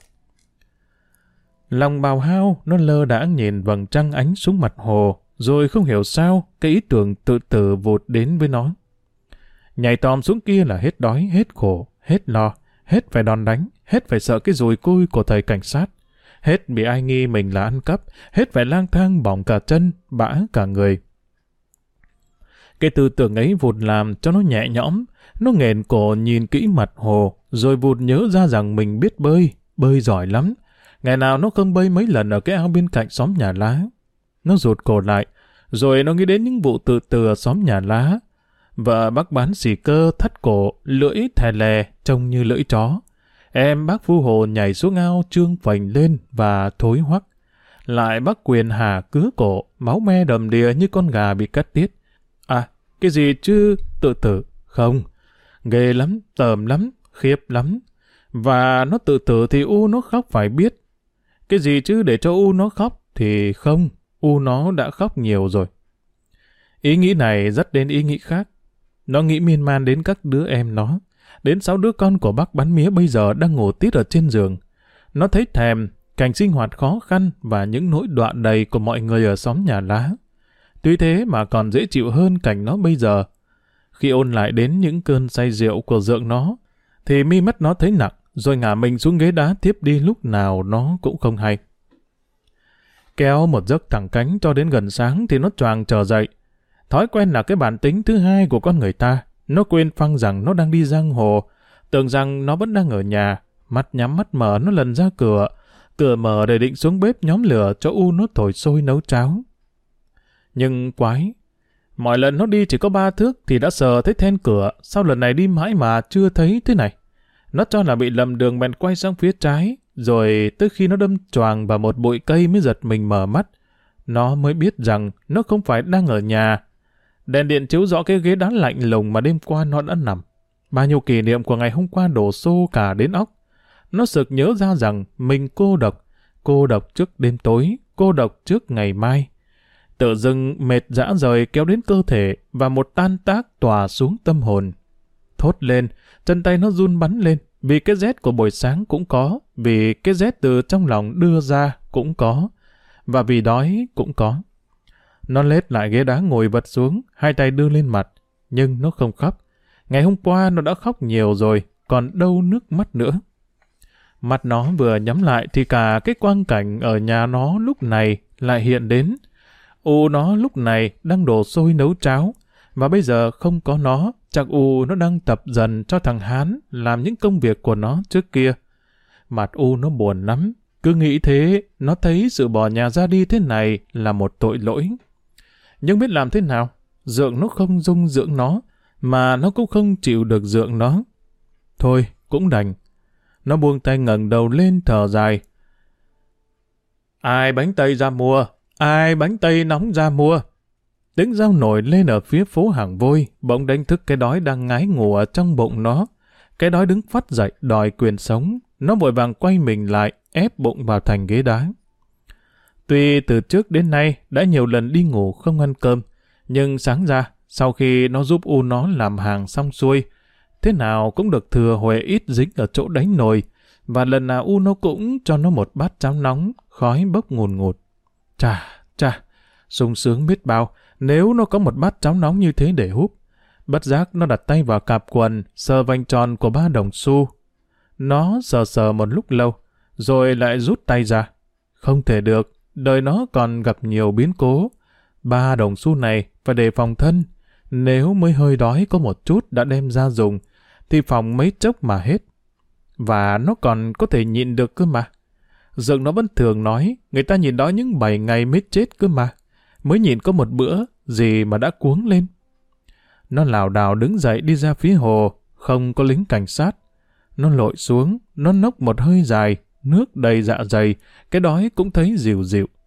S1: Lòng bào hao, nó lơ đãng nhìn vầng trăng ánh xuống mặt hồ, rồi không hiểu sao, cái ý tưởng tự tử vụt đến với nó. Nhảy tòm xuống kia là hết đói, hết khổ, hết lo, hết phải đòn đánh, hết phải sợ cái dùi cui của thầy cảnh sát, hết bị ai nghi mình là ăn cắp, hết phải lang thang bỏng cả chân, bã cả người. Cái tư tưởng ấy vụt làm cho nó nhẹ nhõm, nó nghển cổ nhìn kỹ mặt hồ, rồi vụt nhớ ra rằng mình biết bơi giỏi lắm. Ngày nào nó không bơi mấy lần ở cái ao bên cạnh xóm nhà lá. Nó rụt cổ lại, rồi nó nghĩ đến những vụ tự tử ở xóm nhà lá. Vợ bác bán xì cơ thắt cổ, lưỡi thè lè, trông như lưỡi chó. Em bác Phu Hồ nhảy xuống ao trương phành lên và thối hoắc. Lại bác Quyền Hà cứa cổ, máu me đầm đìa như con gà bị cắt tiết. À, cái gì chứ tự tử? Không, ghê lắm, tởm lắm, khiếp lắm. Và nó tự tử thì U nó khóc phải biết. Cái gì chứ để cho U nó khóc thì không, U nó đã khóc nhiều rồi. Ý nghĩ này dắt đến ý nghĩ khác. Nó nghĩ miên man đến các đứa em nó, đến 6 đứa con của bác bán mía bây giờ đang ngủ tít ở trên giường. Nó thấy thèm, cảnh sinh hoạt khó khăn và những nỗi đọa đầy của mọi người ở xóm nhà lá. Tuy thế mà còn dễ chịu hơn cảnh nó bây giờ. Khi ôn lại đến những cơn say rượu của dượng nó, thì mi mắt nó thấy nặng, rồi ngả mình xuống ghế đá tiếp đi lúc nào nó cũng không hay. Kéo một giấc thẳng cánh cho đến gần sáng thì nó choàng trở dậy. Thói quen là cái bản tính thứ hai của con người ta. Nó quên phăng rằng nó đang đi giang hồ, tưởng rằng nó vẫn đang ở nhà. Mắt nhắm mắt mở nó lần ra cửa. Cửa mở để định xuống bếp nhóm lửa cho U nó thổi sôi nấu cháo. Nhưng quái, mọi lần nó đi chỉ có 3 thước thì đã sờ thấy then cửa, sao lần này đi mãi mà chưa thấy thế này. Nó cho là bị lầm đường bèn quay sang phía trái, rồi tới khi nó đâm choàng vào một bụi cây mới giật mình mở mắt. Nó mới biết rằng nó không phải đang ở nhà. Đèn điện chiếu rõ cái ghế đá lạnh lùng mà đêm qua nó đã nằm. Bao nhiêu kỷ niệm của ngày hôm qua đổ xô cả đến óc. Nó sực nhớ ra rằng mình cô độc trước đêm tối, cô độc trước ngày mai. Tự dưng mệt dã rời kéo đến cơ thể và một tan tác tỏa xuống tâm hồn. Thốt lên, chân tay nó run bắn lên, vì cái rét của buổi sáng cũng có, vì cái rét từ trong lòng đưa ra cũng có, và vì đói cũng có. Nó lết lại ghế đá ngồi vật xuống, hai tay đưa lên mặt, nhưng nó không khóc. Ngày hôm qua nó đã khóc nhiều rồi, còn đâu nước mắt nữa. Mặt nó vừa nhắm lại thì cả cái quang cảnh ở nhà nó lúc này lại hiện đến. U nó lúc này đang đổ sôi nấu cháo, và bây giờ không có nó, chắc U nó đang tập dần cho thằng Hán làm những công việc của nó trước kia. Mặt U nó buồn lắm, cứ nghĩ thế, nó thấy sự bỏ nhà ra đi thế này là một tội lỗi. Nhưng biết làm thế nào, dượng nó không dung dưỡng nó, mà nó cũng không chịu được dượng nó. Thôi, cũng đành. Nó buông tay ngẩng đầu lên thở dài. Ai bánh tây ra mua? Ai bánh tây nóng ra mua? Tiếng rao nổi lên ở phía phố Hàng Vôi, bỗng đánh thức cái đói đang ngái ngủ ở trong bụng nó. Cái đói đứng phắt dậy đòi quyền sống, nó vội vàng quay mình lại, ép bụng vào thành ghế đá. Tuy từ trước đến nay đã nhiều lần đi ngủ không ăn cơm, nhưng sáng ra, sau khi nó giúp U nó làm hàng xong xuôi, thế nào cũng được thừa huệ ít dính ở chỗ đánh nồi, và lần nào U nó cũng cho nó một bát cháo nóng, khói bốc ngùn ngụt. Chà, sung sướng biết bao, nếu nó có một bát cháo nóng như thế để húp. Bất giác nó đặt tay vào cạp quần, sờ vành tròn của 3 đồng xu. Nó sờ một lúc lâu, rồi lại rút tay ra. Không thể được, đời nó còn gặp nhiều biến cố. 3 đồng xu này phải đề phòng thân. Nếu mới hơi đói có một chút đã đem ra dùng, thì phòng mấy chốc mà hết. Và nó còn có thể nhịn được cơ mà. Dượng nó vẫn thường nói, người ta nhìn đói những 7 ngày mới chết cơ mà. Mới nhìn có một bữa, gì mà đã cuống lên. Nó lảo đảo đứng dậy đi ra phía hồ, không có lính cảnh sát. Nó lội xuống, nó nốc một hơi dài, nước đầy dạ dày, cái đói cũng thấy dịu dịu.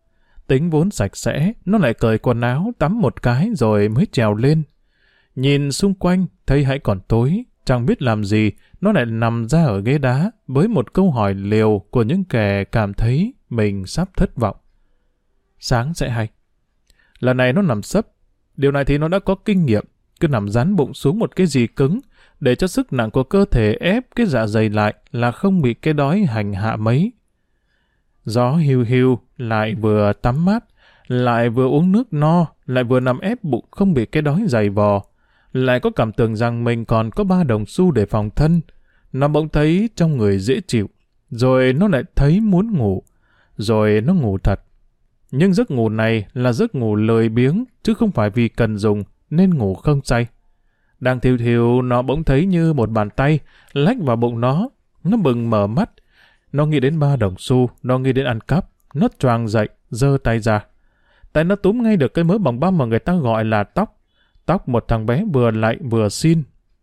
S1: Tính vốn sạch sẽ, nó lại cởi quần áo, tắm một cái rồi mới trèo lên. Nhìn xung quanh, thấy hãy còn tối, chẳng biết làm gì, nó lại nằm ra ở ghế đá với một câu hỏi liều của những kẻ cảm thấy mình sắp thất vọng. Sáng sẽ hay. Lần này nó nằm sấp, điều này thì nó đã có kinh nghiệm, cứ nằm dán bụng xuống một cái gì cứng, để cho sức nặng của cơ thể ép cái dạ dày lại là không bị cái đói hành hạ mấy. Gió hiu hiu, lại vừa tắm mát, lại vừa uống nước no, lại vừa nằm ép bụng không bị cái đói dày vò, lại có cảm tưởng rằng mình còn có 3 đồng xu để phòng thân. Nó bỗng thấy trong người dễ chịu, rồi nó lại thấy muốn ngủ, rồi nó ngủ thật. Nhưng giấc ngủ này là giấc ngủ lười biếng, chứ không phải vì cần dùng, nên ngủ không say. Đang thiêu thiêu, nó bỗng thấy như một bàn tay lách vào bụng nó bừng mở mắt. Nó nghĩ đến 3 đồng xu, nó nghĩ đến ăn cắp, nó choàng dậy, giơ tay ra. Tại nó túm ngay được cái mớ bòng băm mà người ta gọi là tóc. Tóc một thằng bé vừa lạy vừa xin.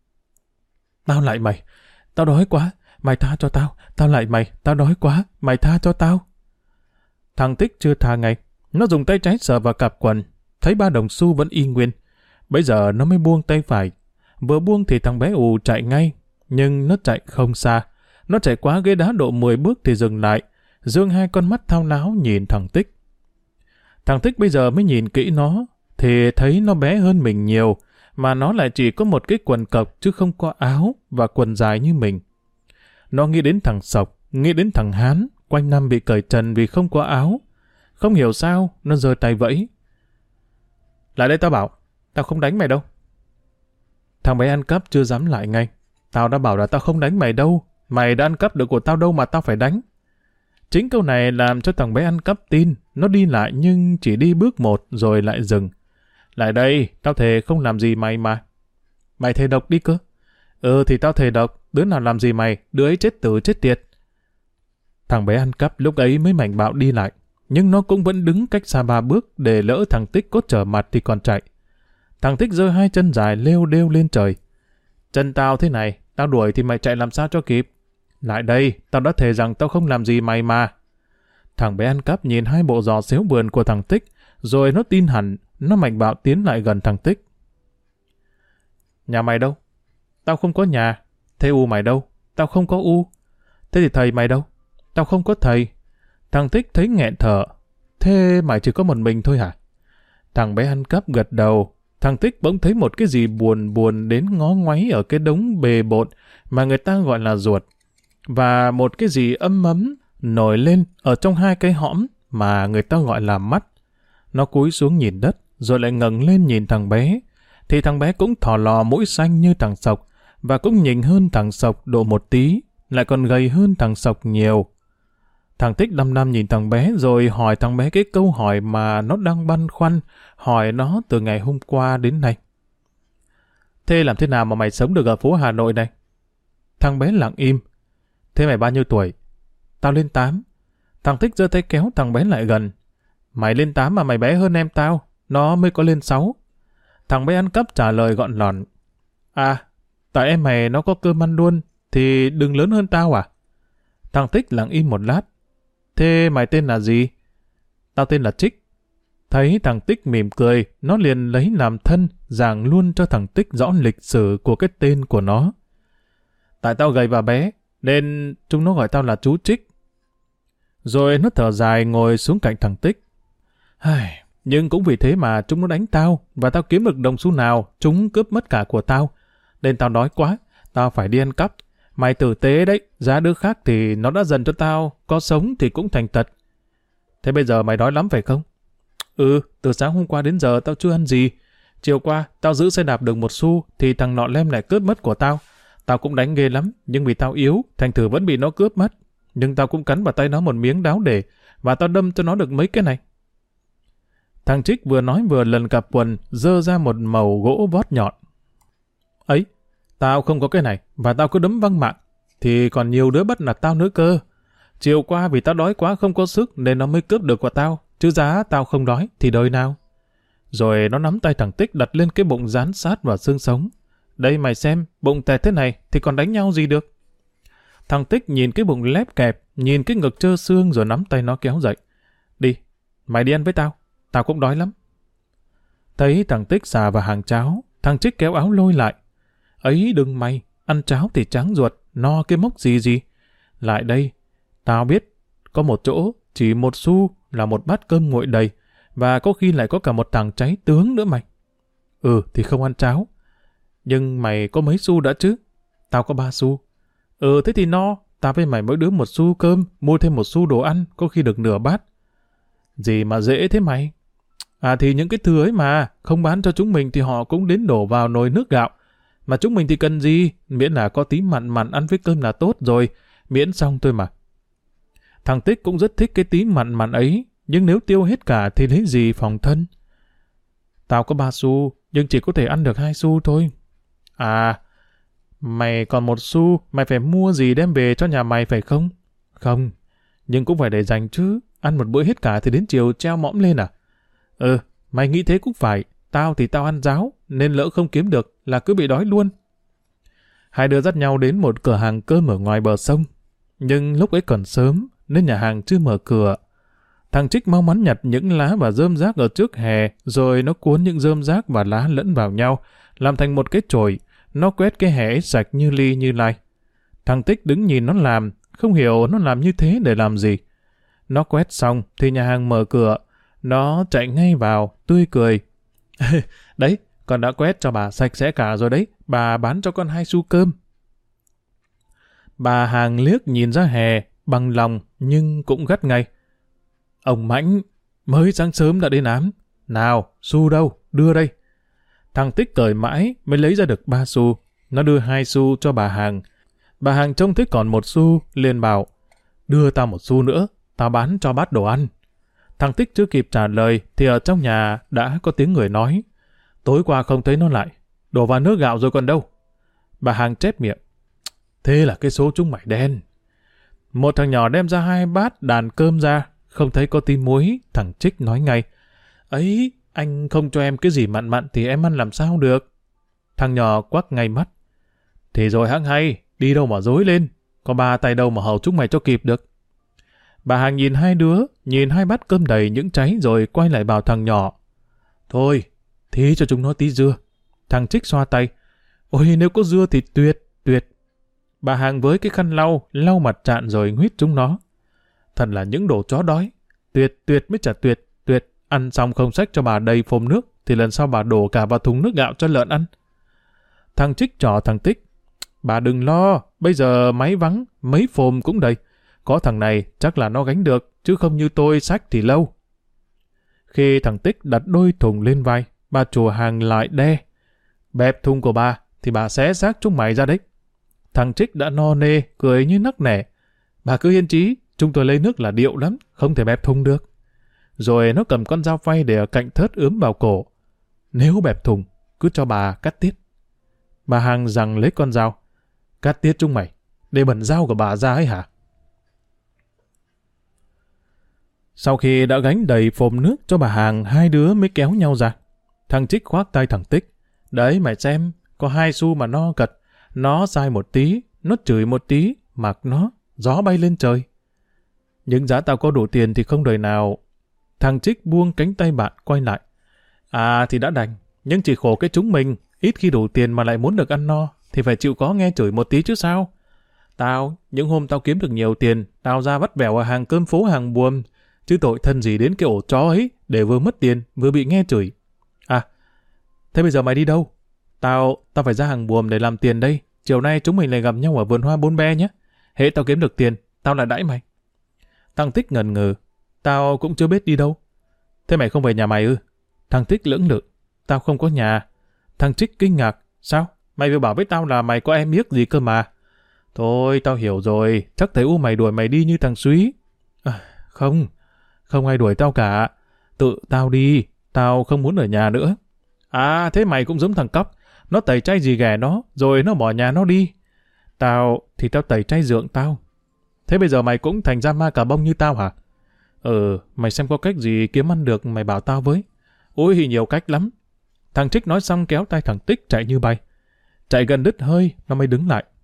S1: Tao lại mày, tao đói quá, mày tha cho tao, tao lại mày, tao đói quá, mày tha cho tao. Thằng Tích chưa tha ngay, nó dùng tay trái sờ vào cặp quần, thấy 3 đồng xu vẫn y nguyên. Bây giờ nó mới buông tay phải. Vừa buông thì thằng bé ù chạy ngay, nhưng nó chạy không xa. Nó chạy quá ghế đá độ 10 bước thì dừng lại, dương 2 con mắt thao láo nhìn thằng Tích. Thằng Tích bây giờ mới nhìn kỹ nó, thì thấy nó bé hơn mình nhiều, mà nó lại chỉ có một cái quần cộc chứ không có áo và quần dài như mình. Nó nghĩ đến thằng Sộc, nghĩ đến thằng Hán, quanh năm bị cởi trần vì không có áo. Không hiểu sao, nó giơ tay vẫy. Lại đây tao bảo, tao không đánh mày đâu. Thằng bé ăn cắp chưa dám lại ngay. Tao đã bảo là tao không đánh mày đâu, mày đã ăn cắp được của tao đâu mà tao phải đánh. Chính câu này làm cho thằng bé ăn cắp tin, nó đi lại nhưng chỉ đi bước một rồi lại dừng. Lại đây, tao thề không làm gì mày mà. Mày thề độc đi cơ. Thì tao thề độc, đứa nào làm gì mày, đứa ấy chết tử chết tiệt. Thằng bé ăn cắp lúc ấy mới mạnh bạo đi lại, nhưng nó cũng vẫn đứng cách xa 3 bước để lỡ thằng Tích có trở mặt thì còn chạy. Thằng Tích giơ 2 chân dài lêu đêu lên trời. Chân tao thế này, tao đuổi thì mày chạy làm sao cho kịp. Lại đây, tao đã thề rằng tao không làm gì mày mà. Thằng bé ăn cắp nhìn 2 bộ giò xéo vườn của thằng Tích, rồi nó tin hẳn, nó mạnh bạo tiến lại gần thằng Tích. Nhà mày đâu? Tao không có nhà. Thế u mày đâu? Tao không có u. Thế thì thầy mày đâu? Tao không có thầy. Thằng Tích thấy nghẹn thở. Thế mày chỉ có một mình thôi hả? Thằng bé ăn cắp gật đầu. Thằng Tích bỗng thấy một cái gì buồn buồn đến ngó ngoáy ở cái đống bề bộn mà người ta gọi là ruột. Và một cái gì ấm ấm nổi lên ở trong 2 cái hõm mà người ta gọi là mắt. Nó cúi xuống nhìn đất, rồi lại ngẩng lên nhìn thằng bé. Thì thằng bé cũng thò lò mũi xanh như thằng Sộc, và cũng nhỉnh hơn thằng Sộc độ một tí, lại còn gầy hơn thằng Sộc nhiều. Thằng Tích đăm đăm nhìn thằng bé rồi hỏi thằng bé cái câu hỏi mà nó đang băn khoăn, hỏi nó từ ngày hôm qua đến nay. Thế làm thế nào mà mày sống được ở phố Hà Nội này? Thằng bé lặng im. Thế mày bao nhiêu tuổi? Tao lên 8. Thằng Tích giơ tay kéo thằng bé lại gần. Mày lên 8 mà mày bé hơn em tao, nó mới có lên 6. Thằng bé ăn cắp trả lời gọn lòn. À, tại em mày nó có cơm ăn luôn, thì đừng lớn hơn tao à? Thằng Tích lặng im một lát. Thế mày tên là gì? Tao tên là Trích. Thấy thằng Tích mỉm cười, nó liền lấy làm thân, giảng luôn cho thằng Tích rõ lịch sử của cái tên của nó. Tại tao gầy và bé, nên chúng nó gọi tao là chú Trích. Rồi nó thở dài ngồi xuống cạnh thằng Tích. Nhưng cũng vì thế mà chúng nó đánh tao, và tao kiếm được đồng xu nào, chúng cướp mất cả của tao. Nên tao đói quá, tao phải đi ăn cắp. Mày tử tế đấy, giá đứa khác thì nó đã dần cho tao, có sống thì cũng thành tật. Thế bây giờ mày đói lắm phải không? Từ sáng hôm qua đến giờ tao chưa ăn gì. Chiều qua, tao giữ xe đạp được 1 xu, thì thằng nọ lem lại cướp mất của tao. Tao cũng đánh ghê lắm, nhưng vì tao yếu, thành thử vẫn bị nó cướp mất. Nhưng tao cũng cắn vào tay nó một miếng đáo để, và tao đâm cho nó được mấy cái này. Thằng Trích vừa nói vừa lần cặp quần, dơ ra một mẩu gỗ vót nhọn. Ấy, tao không có cái này, và tao cứ đấm văng mạng, thì còn nhiều đứa bắt nạt tao nữa cơ. Chiều qua vì tao đói quá không có sức, nên nó mới cướp được của tao, chứ giá tao không đói, thì đời nào. Rồi nó nắm tay thằng Tích đặt lên cái bụng dán sát vào xương sống. Đây mày xem, bụng tẹt thế này, thì còn đánh nhau gì được. Thằng Tích nhìn cái bụng lép kẹp, nhìn cái ngực trơ xương rồi nắm tay nó kéo dậy. Đi, Mày đi ăn với tao, tao cũng đói lắm. Thấy thằng Tích xà vào hàng cháo, thằng Trích kéo áo lôi lại. Ấy đừng mày, ăn cháo thì tráng ruột, no cái mốc gì gì. Lại đây, tao biết, có một chỗ, chỉ một xu là một bát cơm nguội đầy, và có khi lại có cả một thằng cháy tướng nữa mày. Ừ, thì không ăn cháo. Nhưng mày có mấy xu đã chứ? Tao có 3 xu. Ừ, thế thì no, tao với mày mỗi đứa 1 xu cơm, mua thêm 1 xu đồ ăn, có khi được nửa bát. Gì mà dễ thế mày? À thì những cái thừa ấy mà, không bán cho chúng mình thì họ cũng đến đổ vào nồi nước gạo. Mà chúng mình thì cần gì, miễn là có tí mặn mặn ăn với cơm là tốt rồi, miễn xong thôi mà. Thằng Tích cũng rất thích cái tí mặn mặn ấy, nhưng nếu tiêu hết cả thì lấy gì phòng thân. Tao có 3 xu, nhưng chỉ có thể ăn được 2 xu thôi. À, mày còn 1 xu, mày phải mua gì đem về cho nhà mày phải không? Không, nhưng cũng phải để dành chứ, ăn một bữa hết cả thì đến chiều treo mõm lên à? Ừ, mày nghĩ thế cũng phải, tao thì tao ăn ráo, nên lỡ không kiếm được là cứ bị đói luôn. Hai đứa dắt nhau đến một cửa hàng cơm ở ngoài bờ sông, nhưng lúc ấy còn sớm, nên nhà hàng chưa mở cửa. Thằng Trích mau mắn nhặt những lá và rơm rác ở trước hè, rồi nó cuốn những rơm rác và lá lẫn vào nhau, làm thành một cái chổi. Nó quét cái hè sạch như ly như lai. Thằng Tích đứng nhìn nó làm, không hiểu nó làm như thế để làm gì. Nó quét xong thì nhà hàng mở cửa, nó chạy ngay vào, tươi cười. Đấy, con đã quét cho bà sạch sẽ cả rồi đấy, bà bán cho con 2 xu cơm. Bà hàng liếc nhìn ra hè, bằng lòng nhưng cũng gắt ngay. Ông Mãnh, mới sáng sớm đã đến ám. Nào, xu đâu, đưa đây. Thằng Tích cởi mãi mới lấy ra được 3 xu. Nó đưa 2 xu cho bà hàng. Bà hàng trông thấy còn 1 xu, liền bảo, đưa tao 1 xu nữa, tao bán cho bát đồ ăn. Thằng Tích chưa kịp trả lời thì ở trong nhà đã có tiếng người nói, tối qua không thấy nó lại, đổ vào nước gạo rồi còn đâu. Bà hàng chép miệng, thế là cái số chúng mày đen. Một thằng nhỏ đem ra 2 bát đàn cơm ra, không thấy có tí muối. Thằng Trích nói ngay, ấy, anh không cho em cái gì mặn mặn thì em ăn làm sao được. Thằng nhỏ quắc ngay mắt, thì rồi hẵng hay, đi đâu mà dối lên, có 3 tay đâu mà hầu chúng mày cho kịp được. Bà hàng nhìn hai đứa, nhìn 2 bát cơm đầy những cháy rồi quay lại bảo thằng nhỏ, thôi, thí cho chúng nó tí dưa. Thằng Trích xoa tay, ôi nếu có dưa thì tuyệt, tuyệt. Bà hàng với cái khăn lau mặt trạn rồi nguyết chúng nó. Thật là những đồ chó đói, tuyệt tuyệt mới chả tuyệt, tuyệt. Ăn xong không xách cho bà đầy phồm nước, thì lần sau bà đổ cả vào thùng nước gạo cho lợn ăn. Thằng Trích trò thằng Tích, bà đừng lo, bây giờ máy vắng, mấy phồm cũng đầy. Có thằng này chắc là nó gánh được, chứ không như tôi xách thì lâu. Khi thằng Tích đặt đôi thùng lên vai, bà chủ hàng lại đe. Bẹp thùng của bà, thì bà xé xác chúng mày ra đấy. Thằng Trích đã no nê, cười như nắc nẻ. Bà cứ yên chí, chúng tôi lấy nước là điệu lắm, không thể bẹp thùng được. Rồi nó cầm con dao phay để ở cạnh thớt ướm vào cổ. Nếu bẹp thùng, cứ cho bà cắt tiết. Bà hàng giằng lấy con dao. Cắt tiết chúng mày, để bẩn dao của bà ra ấy hả? Sau khi đã gánh đầy phồm nước cho bà hàng, hai đứa mới kéo nhau ra. Thằng Trích khoác tay thằng Tích. Đấy mày xem, có 2 xu mà no cật. Nó sai một tí, nó chửi một tí, mặc nó, gió bay lên trời. Nhưng giá tao có đủ tiền thì không đời nào. Thằng Trích buông cánh tay bạn quay lại. À thì đã đành, nhưng chỉ khổ cái chúng mình, ít khi đủ tiền mà lại muốn được ăn no, thì phải chịu có nghe chửi một tí chứ sao. Những hôm tao kiếm được nhiều tiền, tao ra vắt vẻo ở hàng cơm phố hàng buồm, chứ tội thân gì đến cái ổ chó ấy, để vừa mất tiền, vừa bị nghe chửi. À, thế bây giờ mày đi đâu? Tao phải ra hàng buồm để làm tiền đây, chiều nay chúng mình lại gặp nhau ở vườn hoa Bốn Be nhé. Hễ tao kiếm được tiền, tao lại đãi mày. Thằng Tích ngần ngừ, tao cũng chưa biết đi đâu. Thế mày không về nhà mày ư? Thằng Tích lưỡng lự, tao không có nhà. Thằng Trích kinh ngạc, sao? Mày vừa bảo với tao là mày có em yếc gì cơ mà. Thôi, tao hiểu rồi, chắc thầy U mày đuổi mày đi như thằng Súy. À, không ai đuổi tao cả. Tự tao đi, tao không muốn ở nhà nữa. À, thế mày cũng giống thằng Cóc. Nó tẩy chay gì ghẻ nó, rồi nó bỏ nhà nó đi. Tao tẩy chay dượng tao. Thế bây giờ mày cũng thành ra ma cà bông như tao hả? Mày xem có cách gì kiếm ăn được mày bảo tao với. Ôi, nhiều cách lắm. Thằng Trích nói xong kéo tay thằng Tích chạy như bay. Chạy gần đứt hơi, nó mới đứng lại.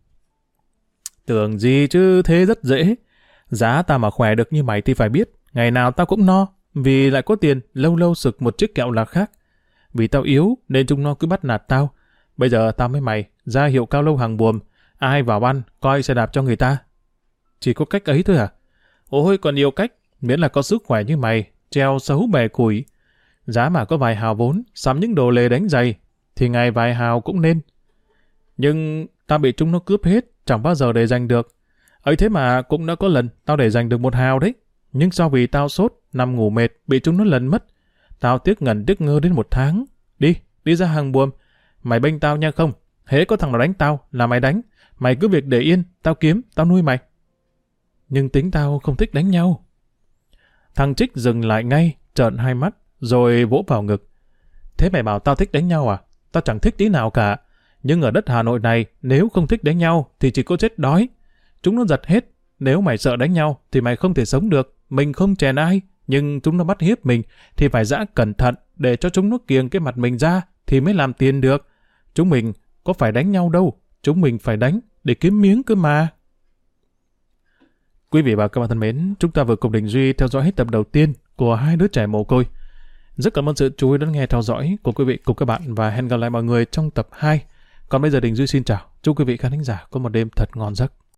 S1: Tưởng gì chứ thế rất dễ. Giá tao mà khỏe được như mày thì phải biết, ngày nào tao cũng no. Vì lại có tiền, lâu lâu sực một chiếc kẹo là khác. Vì tao yếu nên chúng nó cứ bắt nạt tao. Bây giờ tao với mày ra hiệu cao lâu hàng buồm, ai vào ăn coi xe đạp cho người ta. Chỉ có cách ấy thôi à? Ôi còn nhiều cách, miễn là có sức khỏe như mày, treo xấu bè củi. Giá mà có vài hào vốn, sắm những đồ lề đánh giày, thì ngày vài hào cũng nên. Nhưng tao bị chúng nó cướp hết, chẳng bao giờ để dành được. Ấy thế mà cũng đã có lần tao để dành được 1 hào đấy. Nhưng sau vì tao sốt, nằm ngủ mệt, bị chúng nó lần mất. Tao tiếc ngần tiếc ngơ đến 1 tháng. Đi ra hàng buồm. Mày bênh tao nha không? Hễ có thằng nào đánh tao là mày đánh. Mày cứ việc để yên, tao kiếm, tao nuôi mày. Nhưng tính tao không thích đánh nhau. Thằng Trích dừng lại ngay, trợn hai mắt, rồi vỗ vào ngực. Thế mày bảo tao thích đánh nhau à? Tao chẳng thích tí nào cả. Nhưng ở đất Hà Nội này, nếu không thích đánh nhau thì chỉ có chết đói. Chúng nó giật hết. Nếu mày sợ đánh nhau thì mày không thể sống được. Mình không chèn ai, nhưng chúng nó bắt hiếp mình thì phải dã cẩn thận để cho chúng nó kiêng cái mặt mình ra thì mới làm tiền được. Chúng mình có phải đánh nhau đâu. Chúng mình phải đánh để kiếm miếng cơ mà. Quý vị và các bạn thân mến, chúng ta vừa cùng Đình Duy theo dõi hết tập đầu tiên của Hai đứa trẻ mồ côi. Rất cảm ơn sự chú ý đón nghe theo dõi của quý vị cùng các bạn và hẹn gặp lại mọi người trong tập 2. Còn bây giờ Đình Duy xin chào. Chúc quý vị khán thính giả có một đêm thật ngon giấc.